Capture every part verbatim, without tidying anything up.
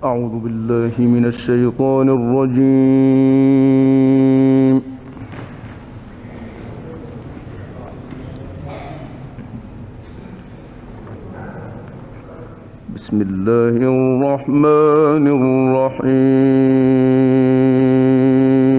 أعوذ بالله من الشيطان الرجيم. بسم الله الرحمن الرحيم.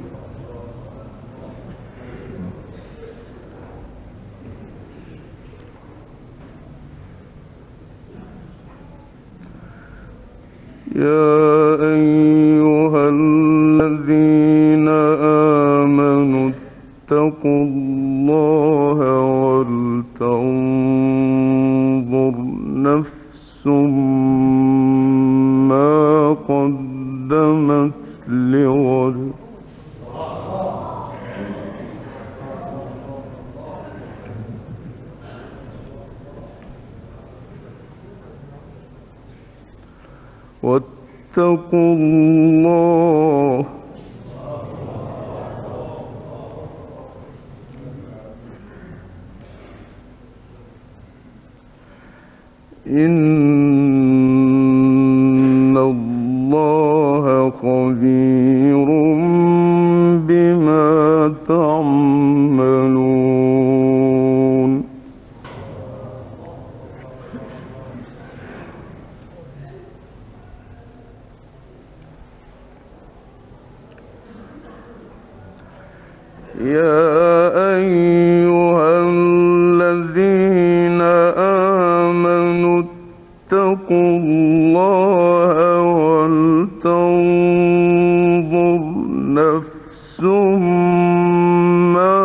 يا أيها الذين آمنوا اتقوا الله ولتنظر نفس ما قدمت لغد واتقوا الله إن الله خبير بما تعملون. يا أيها الذين آمنوا اتقوا الله ولتنظر نفس ما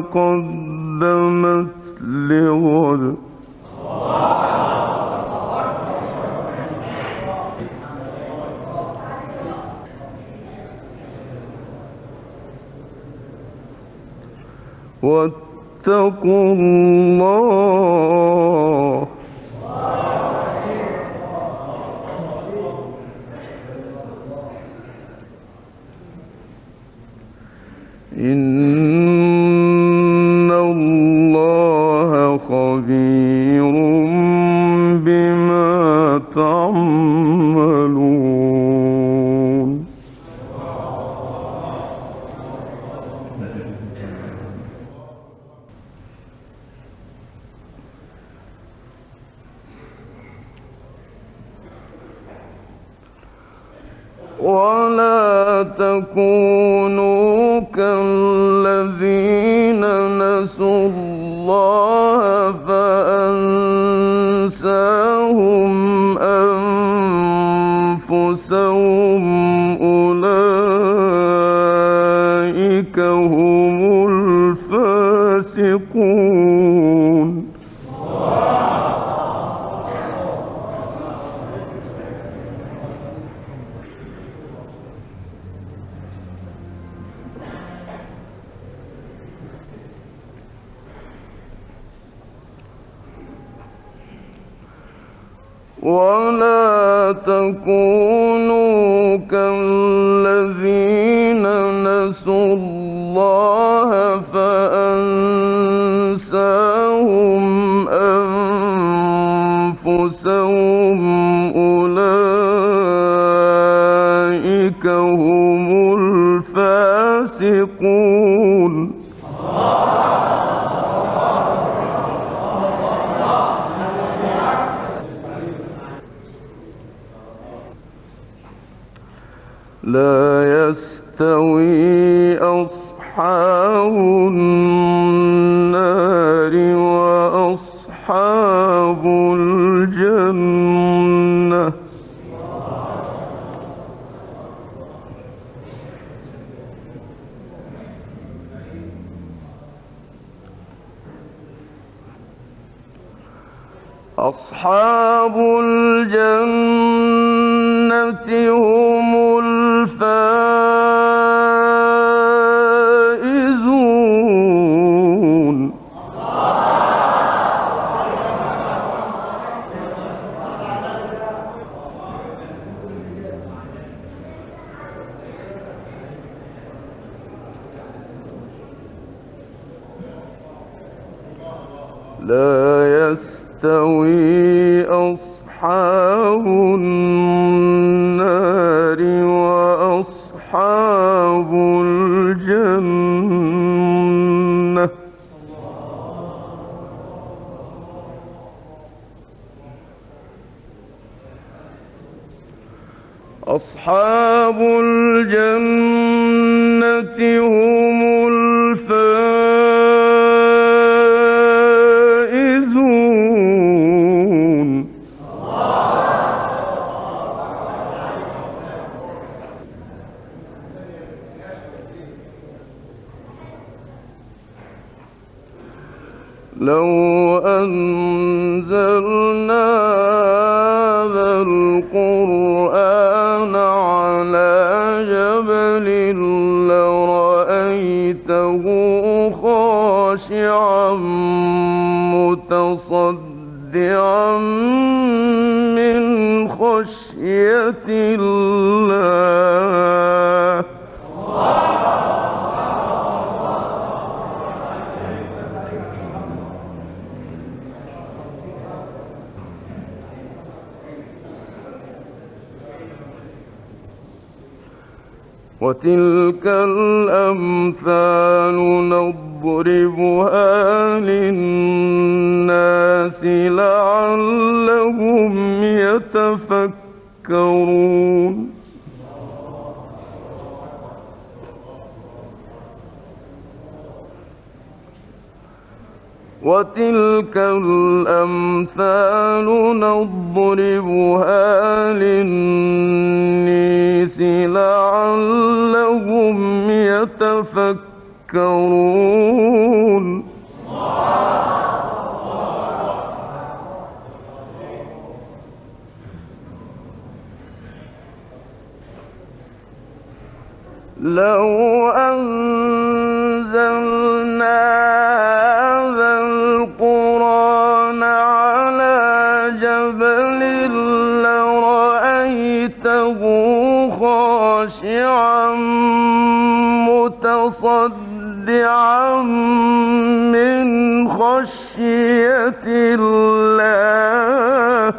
قدمت لغد واتقوا الله إن الله خبير بما تعملون. ولا تكونوا كالذين نسوا الله فأنساهم أنفسهم أولئك هم الفاسقون. ولا تكونوا كالذين نسوا الله فأنساهم أنفسهم أولئك هم الفاسقون. لا يستوي أصحاب النار وأصحاب الجنة أصحاب الجنة هم الفائزون. لا يستوي أصحاب النار أصحاب الجنة هم الفائزون. لو أنزلنا هذا القرآن على جبل لرأيته خاشعا متصدعا من خشية الله. وتلك الأمثال نضربها للناس لعلهم يتفكرون. وتلك الأمثال نضربها للناس لعلهم يتفكرون. لو أنزلنا هذا القرآن على جبل لرأيته خاشعا متصدعا من خشية الله.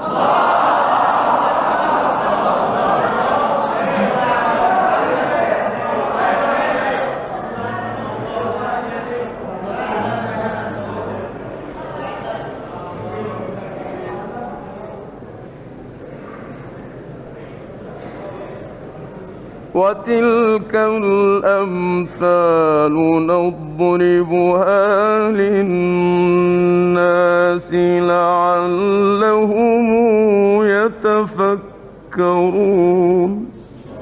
وتلك الأمثال نضربها للناس لعلهم يتفكرون.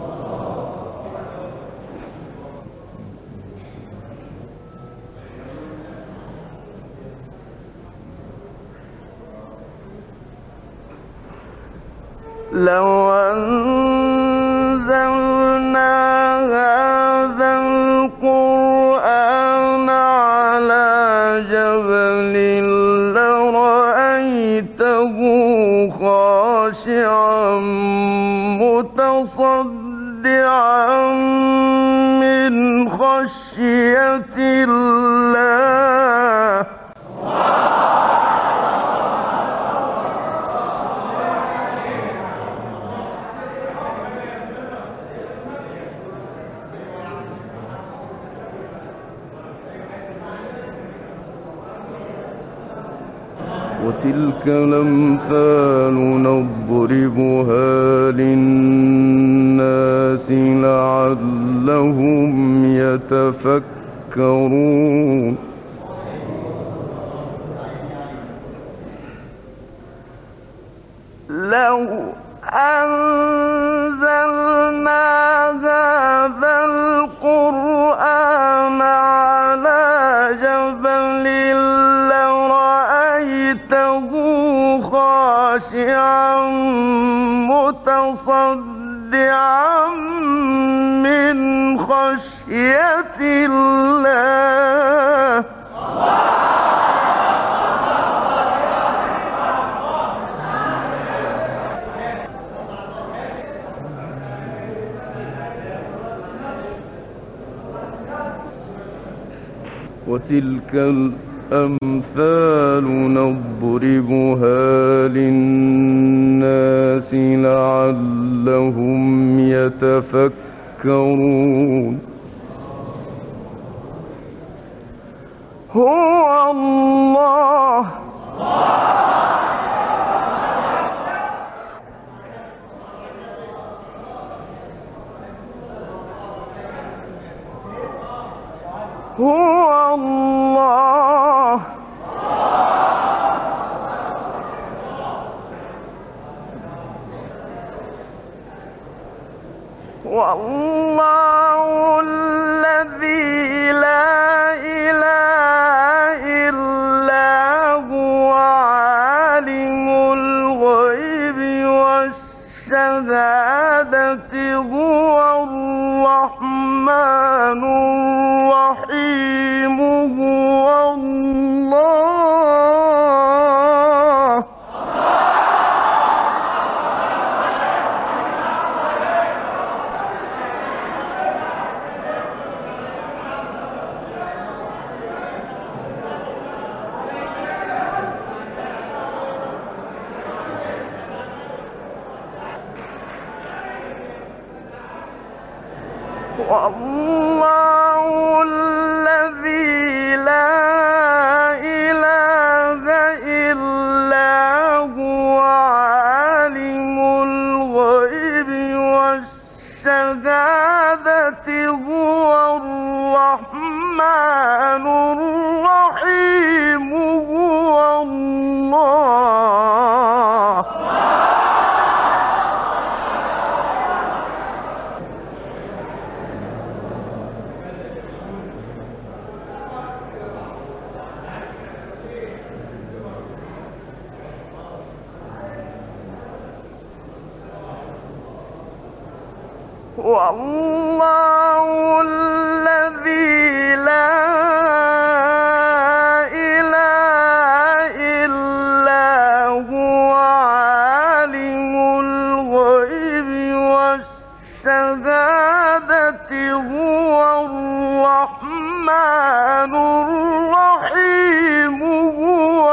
لو أنزلنا هذا القرآن على جبل لرأيته خاشعا متصدعا من خشية الله. وتلك الأمثال نضربها للناس لعلهم يتفكرون. لو أنزلنا هذا القرآن على جبل لرأيته خاشعا متصدعا من خشية الله. وتلك الأمثال نضربها للناس لعلهم يتفكرون. هو الله هو الله والله الذي لا إله إلا هو عالم الغيب والشهادة هو الرحمن الرحيم هو الله والله الذي لا إله إلا هو عالم الغيب والشهادة هو الرحمن الرحيم هو الله والله الذي لا إله إلا هو عالم الغيب والشهادة هو الرحمن الرحيم هو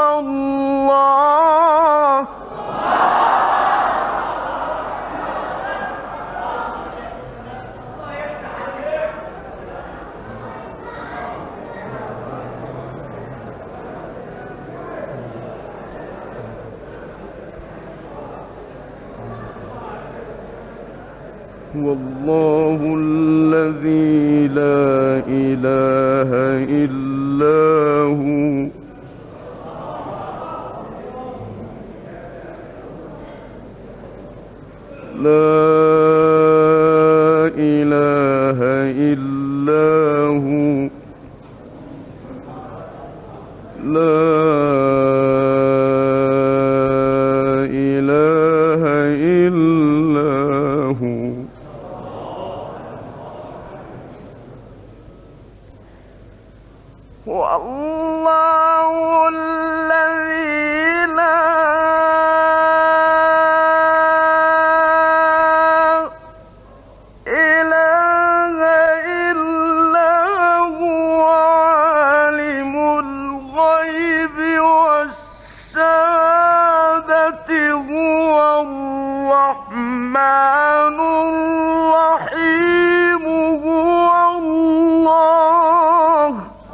الله والله الذي لا إله إلا هو لا إله إلا هو لا إله إلا هو والله الذي لا إله إلا هو عالم الغيب والشهادة هو الرحمن الرحيم هو الله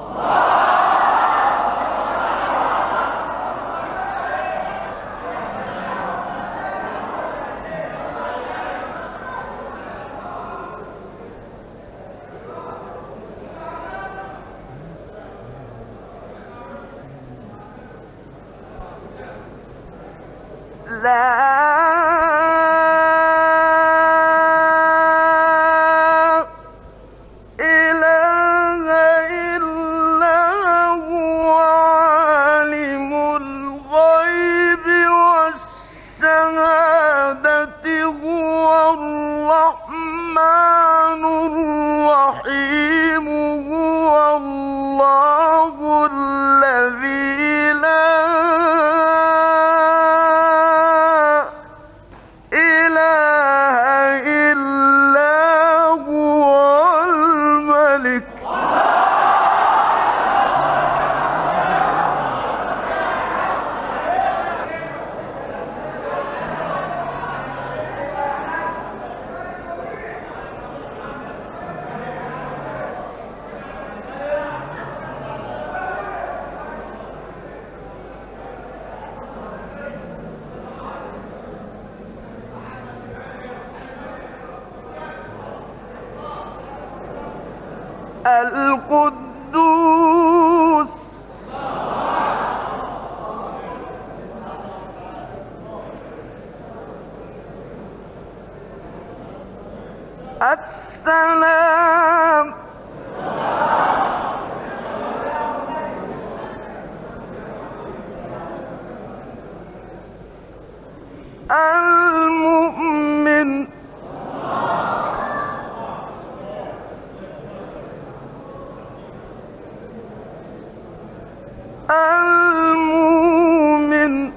لا إله إلا هو عالم الغيب والشهادة هو الرحمن الرحيم هو الله الذي لا القدوس السلام المؤمن المؤمن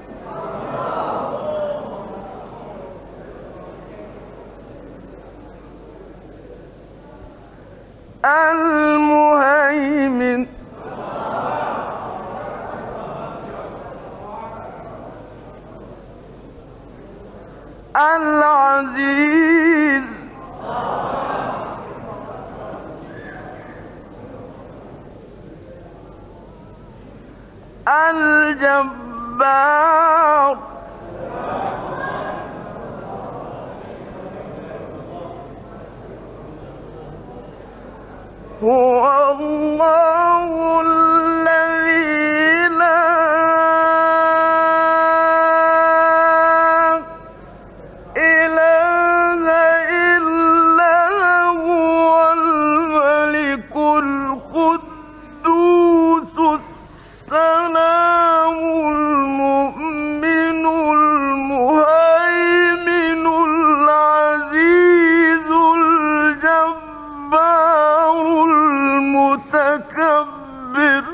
المهيمن العزيز الجبار هو الله الذي لا إله إلا هو الملك القدوس السلام المؤمن المهيمن العزيز الجبار المتكبر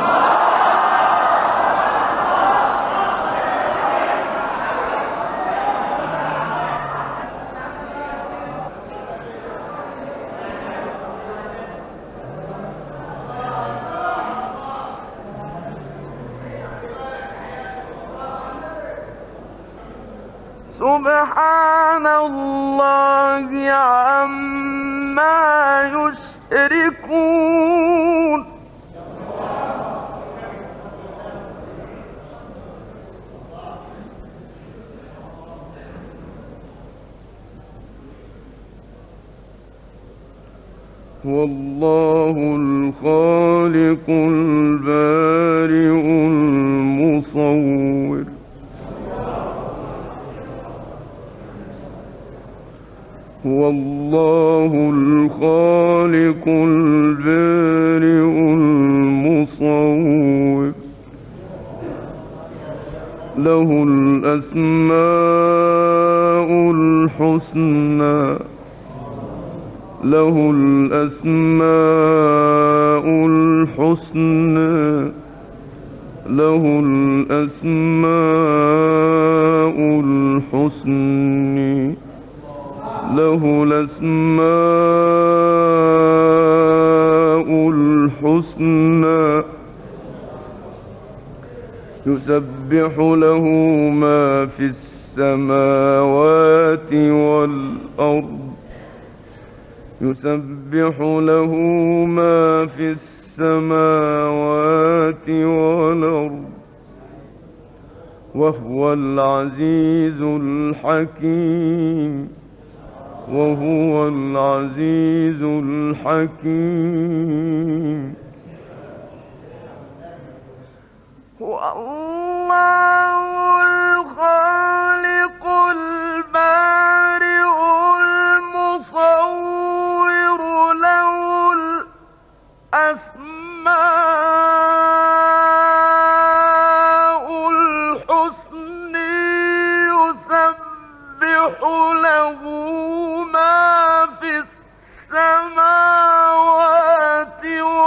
سبحان الله عما يشركون هو الله الخالق البارئ المصور هو الله الخالق البارئ المصور له الأسماء الحسنى له الأسماء الحسنى له الأسماء الحسنى له الأسماء الحسنى يسبح له ما في السماوات والأرض يسبح له ما في السماوات والأرض وهو العزيز الحكيم وهو العزيز الحكيم هو الله الخالق البارئ المصور له الأسماء الحسنى يسبح له ما في السماوات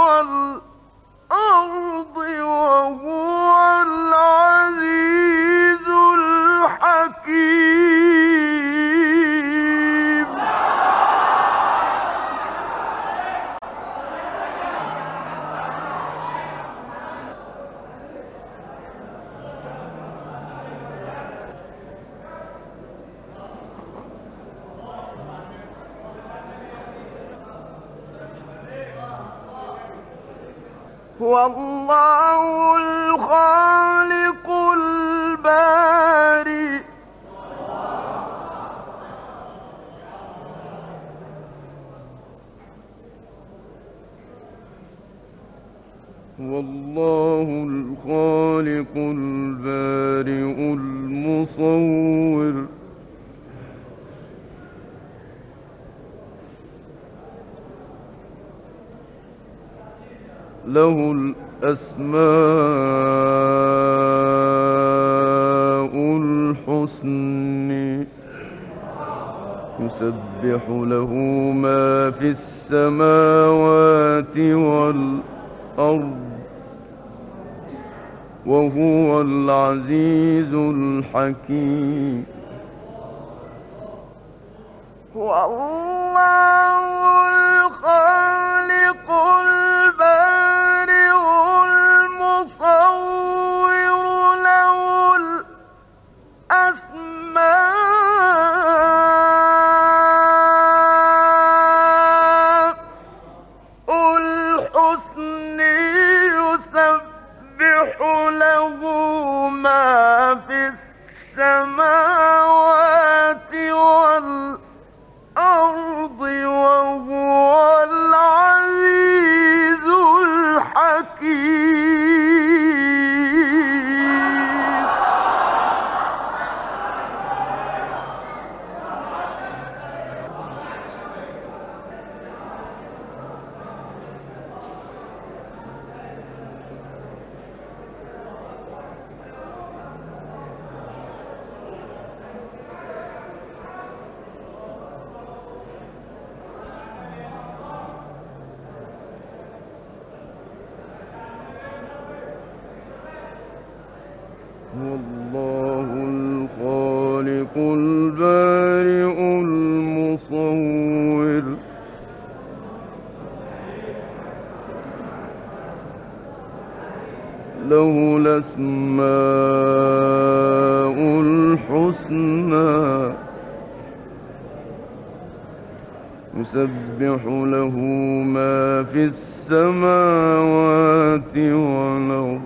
والأرض وهو العزيز الحكيم هو الله الخالق البارئ هو الله الخالق البارئ المصور له الأسماء الحسنى يسبح له ما في السماوات والأرض وهو العزيز الحكيم. والله الخالق البارئ المصور له الأسماء الحسنى يسبح له ما في السماوات والأرض وهو العزيز الحكيم. والله الخالق البارئ المصور له الأسماء الحسنى يسبح له ما في السماوات والأرض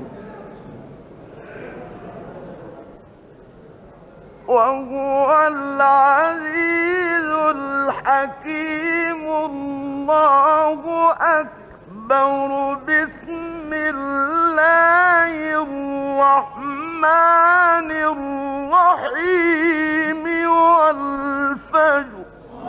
وهو العزيز الحكيم. الله أكبر. بسم الله الرحمن الرحيم. والفجر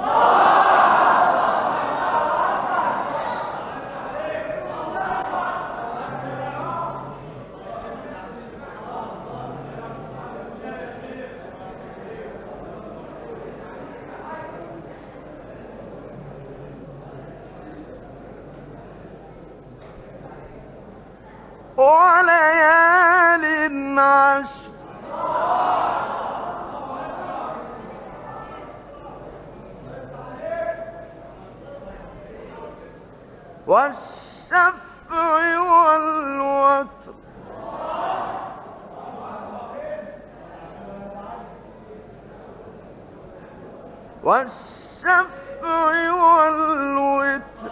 وليال عشر. والشفع والوتر. والشفع والوتر.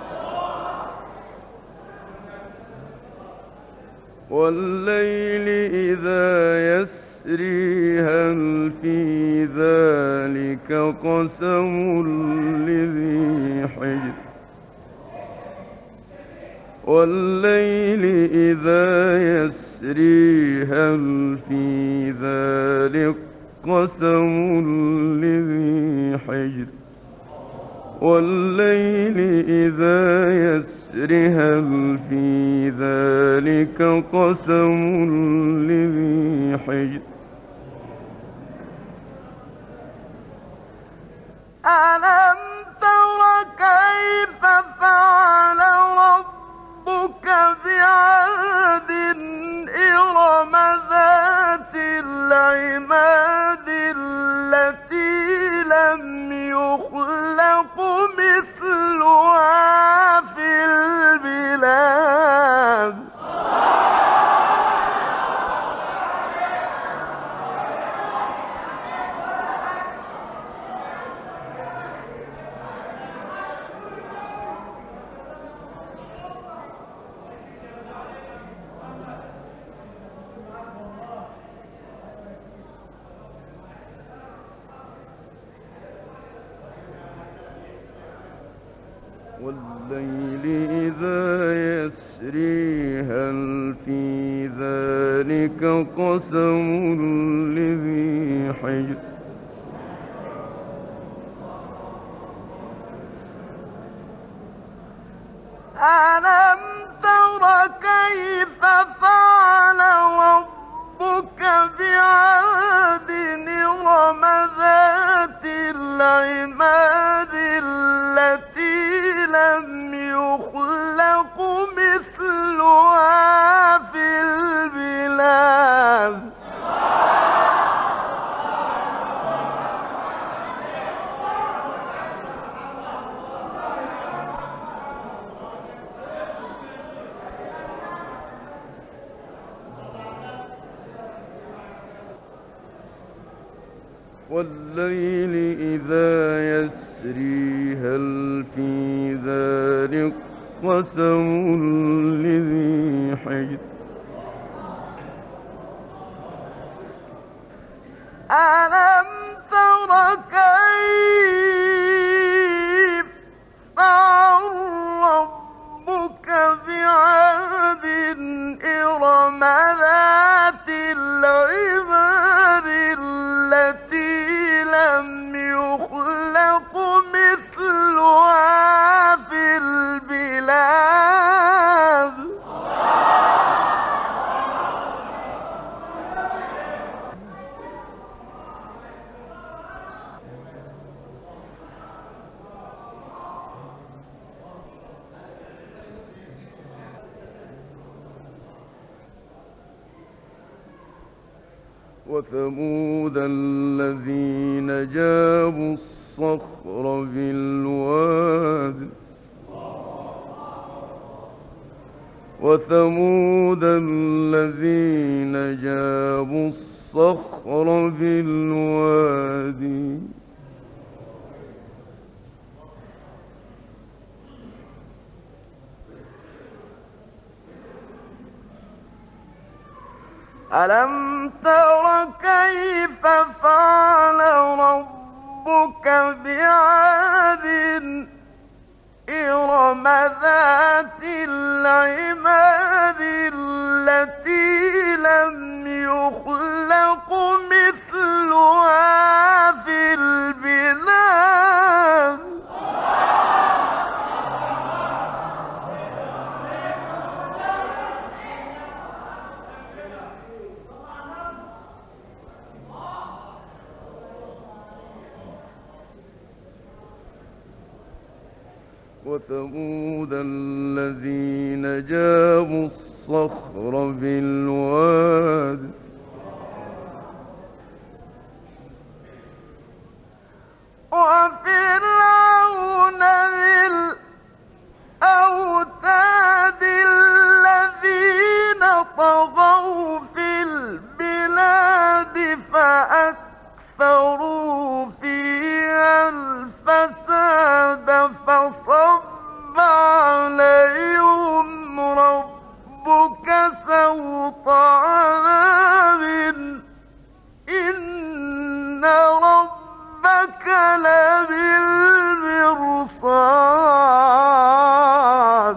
والليل إذا يسري هل في ذلك قسم لذي حجر. والليل إذا يسري هل في ذلك قسم لذي حجر. والليل إذا يسري هل في ذلك قسم لذي حجر. ألم تر كيف فعل ربك بعاد إرم ذات العماد التي لم يخلق مثلها في البلاد. والليل إذا يسري هل في ذلك قسم لذي حجر. ألم تر العماد التي لم يخلق مثلها في البلاد والليل إذا يسري هل في ذلك قسم لذي حجر ألم تر كيف فعل ربك بعاد إرم ذات العماد التي لم يخلق مثلها في البلاد وثمود الذين جابوا الصخر بالواد وثمود الذين جابوا الصخر بالوادي ألم تر كيف فعل ربك بعاد إرم ذات العماد التي لم يخلق مثلها في البلاد وثمود الذين جابوا الصخر بالواد وفرعون ذي الأوتاد الذين طغوا في البلاد فأكثروا فيها الفساد فصب عليهم ربك سوط عذاب إن ربك لبالمرصاد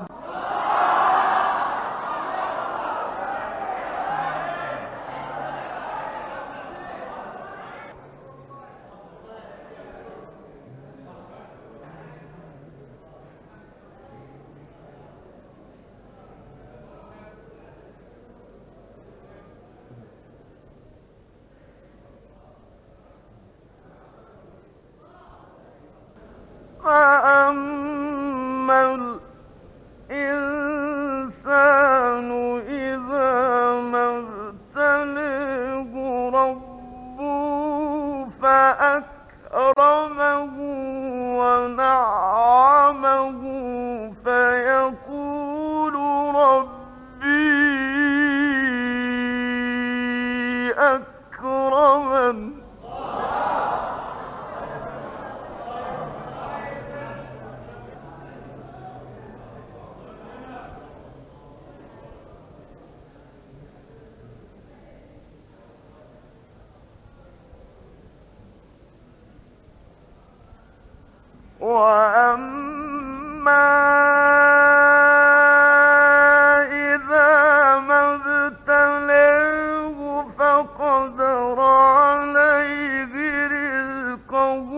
فأما الإنسان إذا ما ابتليه ربه فأكرمه ونعمه فيقول ربي أكرمن وأما إذا ما ابتلاه فقدر عليه رزقه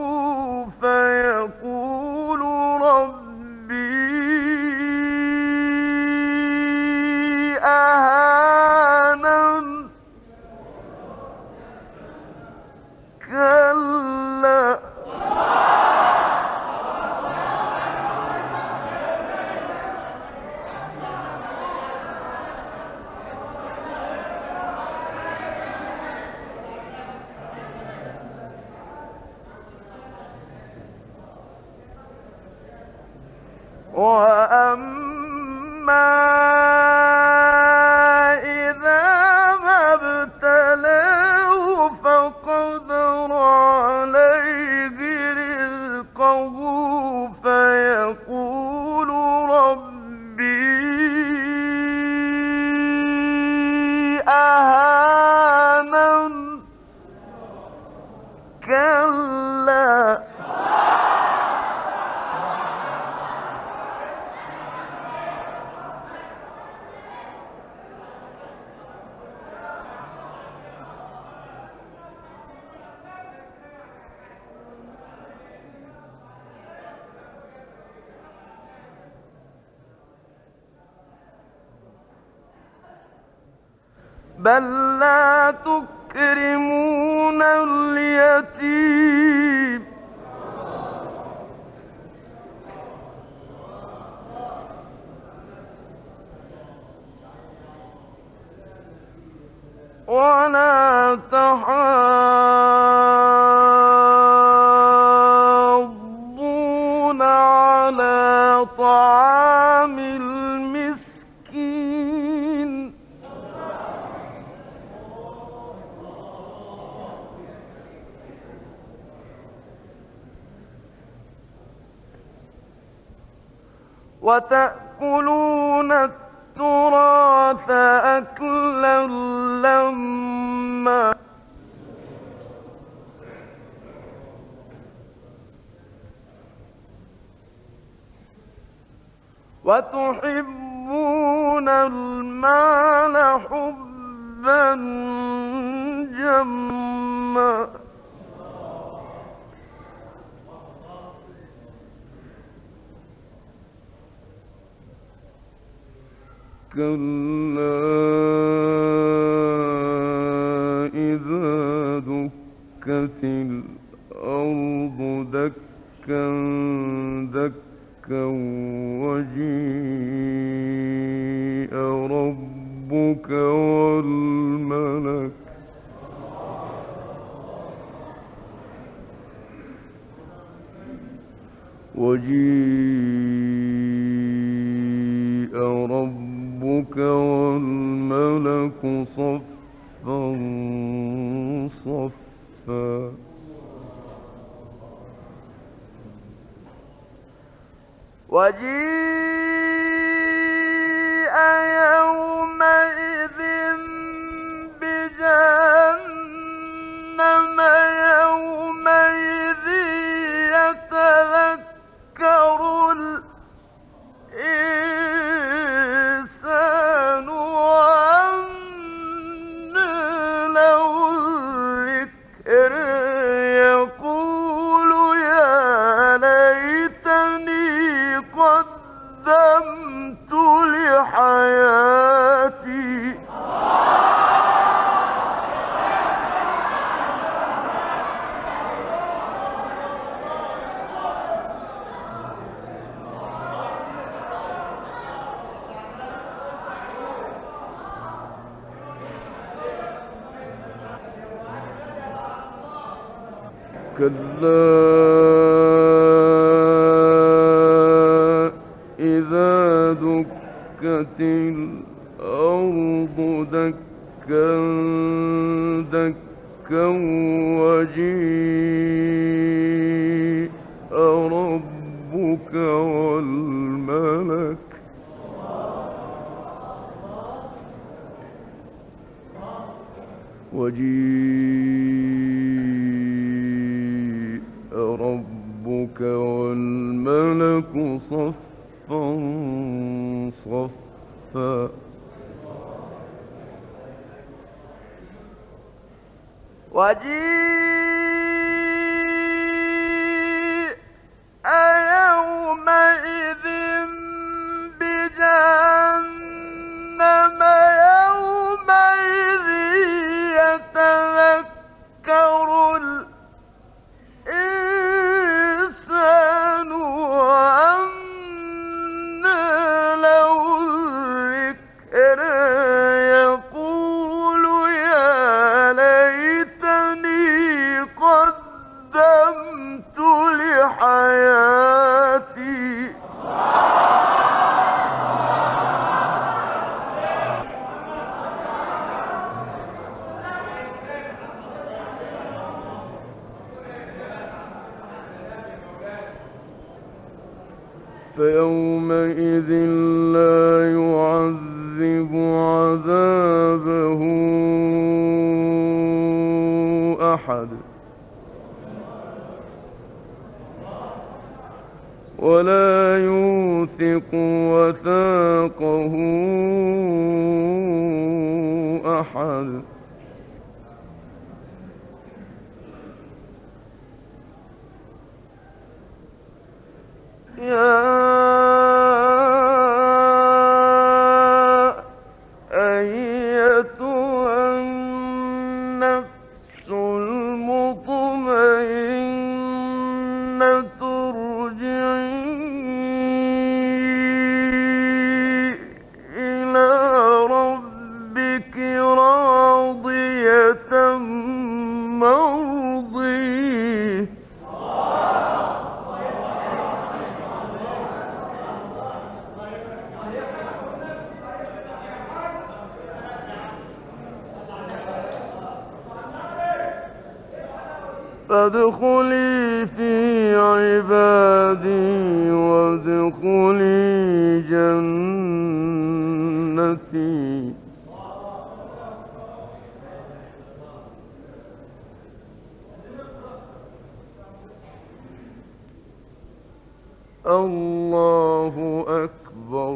فيقول ربي أهانن كلا وأما إذا ما ابتلاه فقدر عليه رزقه فيقول ربي أهانن كلا بل لا تكرمون اليتيم ولا تحاضون على طعام المسكين وتأكلون التراث أكلا لما وتحبون المال حبا جما كلا إذا دكت الأرض دكا دكا وجيء ربك والملك وجيء ربك والملك صفا صفا وجيء يومئذ بجهنم يومئذ يتذكر الإنسان وأنى له الذكر يقول يا ليتني قدمت لحياتي كلا إذا دكت الأرض دكا دكا وجيء ربك والملك وجيء ربك والملك صفا صفا وجيء يومئذ بجهنم يومئذ يتذكر الإنسان وأنى له الذكر يقول يا ليتني فيومئذ لا يعذب عذابه أحد ولا يوثق وثاقه أحد. يا أيتها النفس المطمئنة ارجعي إلى ربك راضية مرضية فادخلي في عبادي وادخلي جنتي. الله أكبر.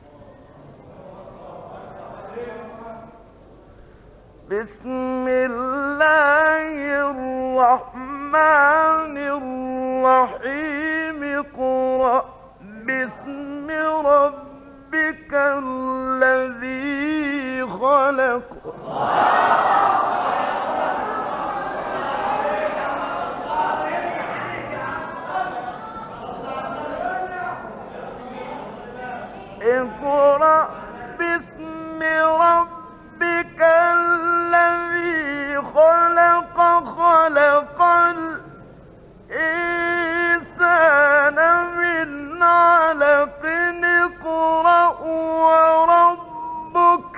بسم الله الرحمن الرحيم. اقرأ باسم ربك الذي خلق. اقرأ باسم ربك الذي خلق خلق الإنسان من علق. اقرأ وربك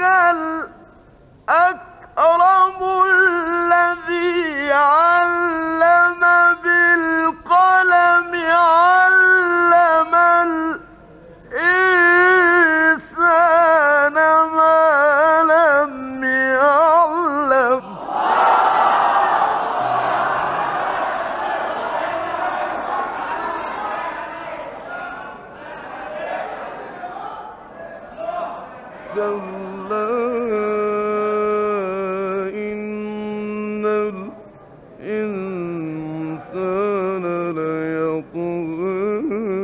الأكرم الذي علم بالقلم علم الإنسان ما لم يعلم. كلا إن الإنسان ليطغى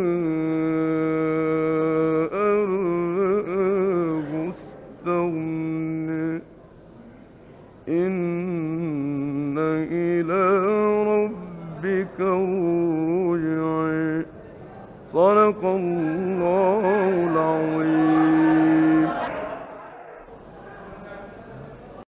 أن رآه استغنى إن إلى ربك الرجع. صدق الله العظيم.